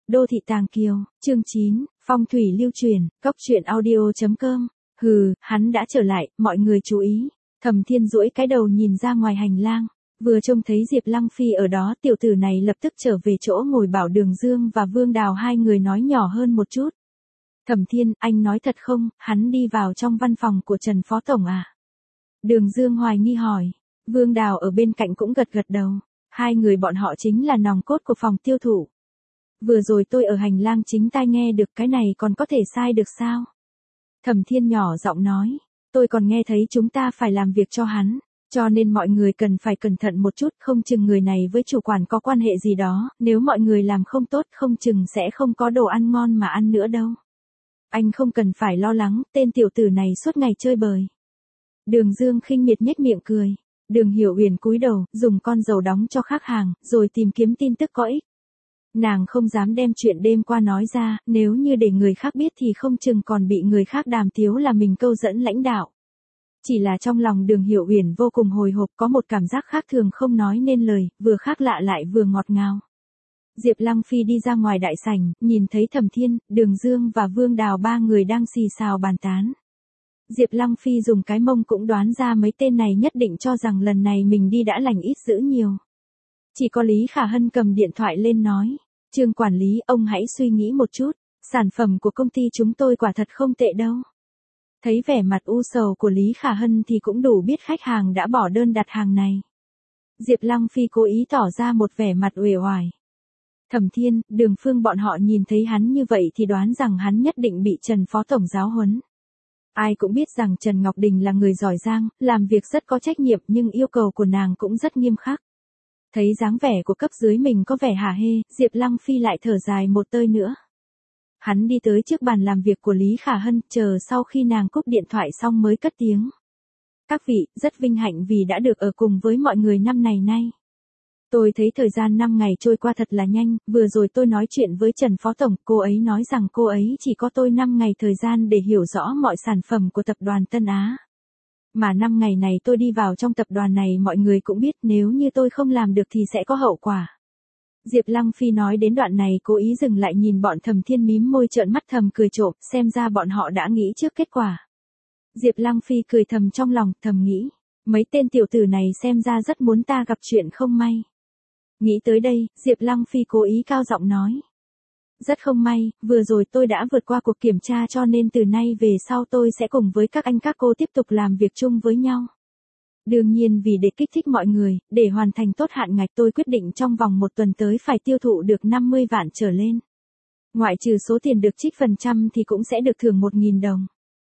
Đô thị Tàng Kiều, chương 9, phong thủy lưu truyền, cốc truyện audio.com. Hừ, hắn đã trở lại, mọi người chú ý. Thẩm Thiên duỗi cái đầu nhìn ra ngoài hành lang, vừa trông thấy Diệp Lăng Phi ở đó, tiểu tử này lập tức trở về chỗ ngồi bảo Đường Dương và Vương Đào hai người nói nhỏ hơn một chút. Thẩm Thiên, anh nói thật không, hắn đi vào trong văn phòng của Trần Phó Tổng à? Đường Dương hoài nghi hỏi. Vương Đào ở bên cạnh cũng gật gật đầu. Hai người bọn họ chính là nòng cốt của phòng tiêu thụ. Vừa rồi tôi ở hành lang chính tai nghe được, cái này còn có thể sai được sao? Thẩm Thiên nhỏ giọng nói. Tôi còn nghe thấy chúng ta phải làm việc cho hắn, cho nên mọi người cần phải cẩn thận một chút, không chừng người này với chủ quản có quan hệ gì đó, nếu mọi người làm không tốt không chừng sẽ không có đồ ăn ngon mà ăn nữa đâu. Anh không cần phải lo lắng, tên tiểu tử này suốt ngày chơi bời. Đường Dương khinh miệt nhếch miệng cười. Đường Hiểu Uyển cúi đầu, dùng con dầu đóng cho khách hàng, rồi tìm kiếm tin tức có ích. Nàng không dám đem chuyện đêm qua nói ra, nếu như để người khác biết thì không chừng còn bị người khác đàm tiếu là mình câu dẫn lãnh đạo. Chỉ là trong lòng Đường Hiểu Uyển vô cùng hồi hộp, có một cảm giác khác thường không nói nên lời, vừa khác lạ lại vừa ngọt ngào. Diệp Lăng Phi đi ra ngoài đại sảnh, nhìn thấy Thẩm Thiên, Đường Dương và Vương Đào ba người đang xì xào bàn tán. Diệp Lăng Phi dùng cái mông cũng đoán ra mấy tên này nhất định cho rằng lần này mình đi đã lành ít dữ nhiều. Chỉ có Lý Khả Hân cầm điện thoại lên nói. Trương quản lý, ông hãy suy nghĩ một chút, sản phẩm của công ty chúng tôi quả thật không tệ đâu. Thấy vẻ mặt u sầu của Lý Khả Hân thì cũng đủ biết khách hàng đã bỏ đơn đặt hàng này. Diệp Lăng Phi cố ý tỏ ra một vẻ mặt uể oải. Thẩm Thiên, Đường Phương bọn họ nhìn thấy hắn như vậy thì đoán rằng hắn nhất định bị Trần Phó Tổng giáo huấn. Ai cũng biết rằng Trần Ngọc Đình là người giỏi giang, làm việc rất có trách nhiệm nhưng yêu cầu của nàng cũng rất nghiêm khắc. Thấy dáng vẻ của cấp dưới mình có vẻ hả hê, Diệp Lăng Phi lại thở dài một tơi nữa. Hắn đi tới trước bàn làm việc của Lý Khả Hân, chờ sau khi nàng cúp điện thoại xong mới cất tiếng. Các vị, rất vinh hạnh vì đã được ở cùng với mọi người năm này nay. Tôi thấy thời gian 5 ngày trôi qua thật là nhanh, vừa rồi tôi nói chuyện với Trần Phó Tổng, cô ấy nói rằng cô ấy chỉ có tôi 5 ngày thời gian để hiểu rõ mọi sản phẩm của tập đoàn Tân Á. Mà 5 ngày này tôi đi vào trong tập đoàn này mọi người cũng biết nếu như tôi không làm được thì sẽ có hậu quả. Diệp Lăng Phi nói đến đoạn này cố ý dừng lại nhìn bọn Thẩm Thiên mím môi trợn mắt thầm cười trộm, xem ra bọn họ đã nghĩ trước kết quả. Diệp Lăng Phi cười thầm trong lòng, thầm nghĩ, mấy tên tiểu tử này xem ra rất muốn ta gặp chuyện không may. Nghĩ tới đây, Diệp Lăng Phi cố ý cao giọng nói. Rất không may, vừa rồi tôi đã vượt qua cuộc kiểm tra cho nên từ nay về sau tôi sẽ cùng với các anh các cô tiếp tục làm việc chung với nhau. Đương nhiên vì để kích thích mọi người, để hoàn thành tốt hạn ngạch tôi quyết định trong vòng 1 tuần tới phải tiêu thụ được 50 vạn trở lên. Ngoại trừ số tiền được trích phần trăm thì cũng sẽ được thưởng 1.000 đồng.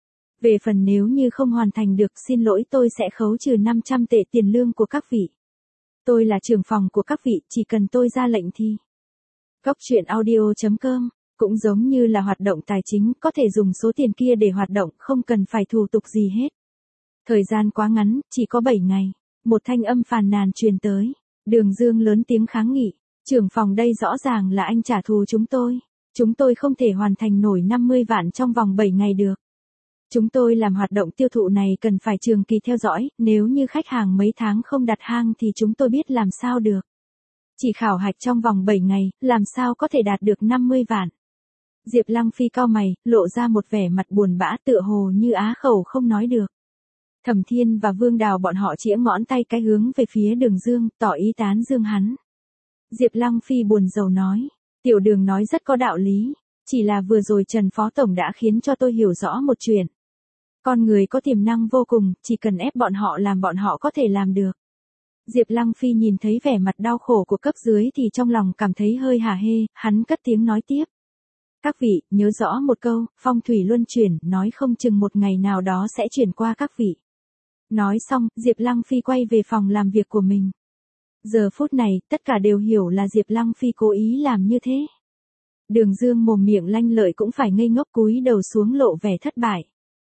Về phần nếu như không hoàn thành được xin lỗi tôi sẽ khấu trừ 500 tệ tiền lương của các vị. Tôi là trưởng phòng của các vị, chỉ cần tôi ra lệnh thì. Cốc truyện audio.com, cũng giống như là hoạt động tài chính, có thể dùng số tiền kia để hoạt động, không cần phải thủ tục gì hết. Thời gian quá ngắn, chỉ có 7 ngày. Một thanh âm phàn nàn truyền tới. Đường Dương lớn tiếng kháng nghị. Trưởng phòng đây rõ ràng là anh trả thù chúng tôi. Chúng tôi không thể hoàn thành nổi 50 vạn trong vòng 7 ngày được. Chúng tôi làm hoạt động tiêu thụ này cần phải trường kỳ theo dõi, nếu như khách hàng mấy tháng không đặt hàng thì chúng tôi biết làm sao được. Chỉ khảo hạch trong vòng 7 ngày, làm sao có thể đạt được 50 vạn. Diệp Lăng Phi cau mày, lộ ra một vẻ mặt buồn bã tựa hồ như á khẩu không nói được. Thẩm Thiên và Vương Đào bọn họ chĩa ngón tay cái hướng về phía Đường Dương, tỏ ý tán dương hắn. Diệp Lăng Phi buồn rầu nói, tiểu Đường nói rất có đạo lý, chỉ là vừa rồi Trần Phó Tổng đã khiến cho tôi hiểu rõ một chuyện. Con người có tiềm năng vô cùng, chỉ cần ép bọn họ làm bọn họ có thể làm được. Diệp Lăng Phi nhìn thấy vẻ mặt đau khổ của cấp dưới thì trong lòng cảm thấy hơi hả hê, hắn cất tiếng nói tiếp. Các vị, nhớ rõ một câu, phong thủy luân chuyển, nói không chừng một ngày nào đó sẽ chuyển qua các vị. Nói xong, Diệp Lăng Phi quay về phòng làm việc của mình. Giờ phút này, tất cả đều hiểu là Diệp Lăng Phi cố ý làm như thế. Đường Dương mồm miệng lanh lợi cũng phải ngây ngốc cúi đầu xuống lộ vẻ thất bại.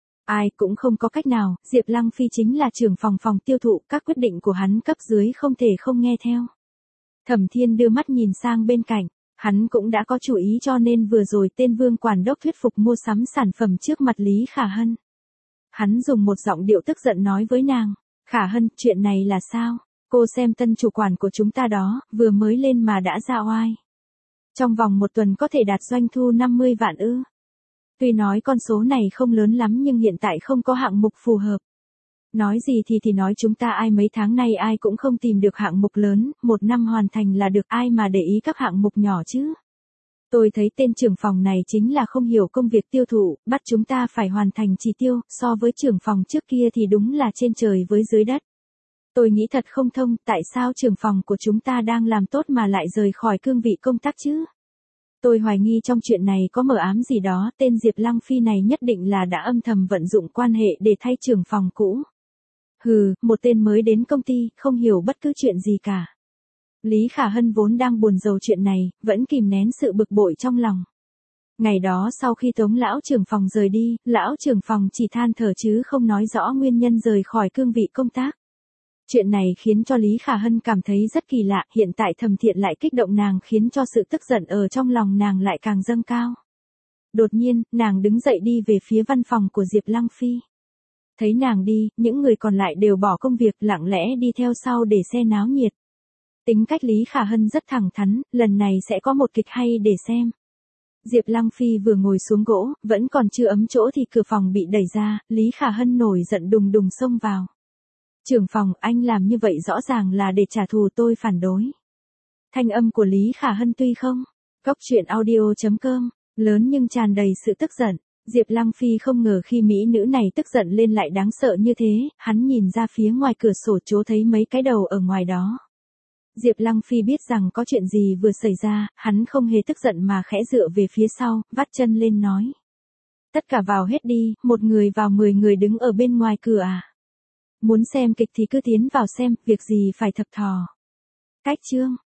Ai cũng không có cách nào, Diệp Lăng Phi chính là trưởng phòng tiêu thụ, các quyết định của hắn cấp dưới không thể không nghe theo. Thẩm Thiên đưa mắt nhìn sang bên cạnh, hắn cũng đã có chủ ý cho nên vừa rồi tên Vương quản đốc thuyết phục mua sắm sản phẩm trước mặt Lý Khả Hân. Hắn dùng một giọng điệu tức giận nói với nàng, Khả Hân, chuyện này là sao? Cô xem tân chủ quản của chúng ta đó, vừa mới lên mà đã ra oai. Trong vòng một tuần có thể đạt doanh thu 50 vạn ư? Tuy nói con số này không lớn lắm nhưng hiện tại không có hạng mục phù hợp. Nói gì thì nói chúng ta ai mấy tháng nay ai cũng không tìm được hạng mục lớn, một năm hoàn thành là được, ai mà để ý các hạng mục nhỏ chứ. Tôi thấy tên trưởng phòng này chính là không hiểu công việc tiêu thụ, bắt chúng ta phải hoàn thành chỉ tiêu, so với trưởng phòng trước kia thì đúng là trên trời với dưới đất. Tôi nghĩ thật không thông, tại sao trưởng phòng của chúng ta đang làm tốt mà lại rời khỏi cương vị công tác chứ? Tôi hoài nghi trong chuyện này có mờ ám gì đó, tên Diệp Lăng Phi này nhất định là đã âm thầm vận dụng quan hệ để thay trưởng phòng cũ. Hừ, một tên mới đến công ty, không hiểu bất cứ chuyện gì cả. Lý Khả Hân vốn đang buồn rầu chuyện này, vẫn kìm nén sự bực bội trong lòng. Ngày đó sau khi Tống lão trưởng phòng rời đi, lão trưởng phòng chỉ than thở chứ không nói rõ nguyên nhân rời khỏi cương vị công tác. Chuyện này khiến cho Lý Khả Hân cảm thấy rất kỳ lạ, hiện tại Thẩm Thiện lại kích động nàng khiến cho sự tức giận ở trong lòng nàng lại càng dâng cao. Đột nhiên, nàng đứng dậy đi về phía văn phòng của Diệp Lăng Phi. Thấy nàng đi, những người còn lại đều bỏ công việc lặng lẽ đi theo sau để xem náo nhiệt. Tính cách Lý Khả Hân rất thẳng thắn, lần này sẽ có một kịch hay để xem. Diệp Lăng Phi vừa ngồi xuống gỗ, vẫn còn chưa ấm chỗ thì cửa phòng bị đẩy ra, Lý Khả Hân nổi giận đùng đùng xông vào. Trưởng phòng, anh làm như vậy rõ ràng là để trả thù, tôi phản đối. Thanh âm của Lý Khả Hân tuy không, Cóc Truyện Audio.com, lớn nhưng tràn đầy sự tức giận. Diệp Lăng Phi không ngờ khi mỹ nữ này tức giận lên lại đáng sợ như thế, hắn nhìn ra phía ngoài cửa sổ chỗ thấy mấy cái đầu ở ngoài đó. Diệp Lăng Phi biết rằng có chuyện gì vừa xảy ra, hắn không hề tức giận mà khẽ dựa về phía sau, vắt chân lên nói. Tất cả vào hết đi, một người vào 10 người đứng ở bên ngoài cửa à. Muốn xem kịch thì cứ tiến vào xem, việc gì phải thập thò. Cách chương.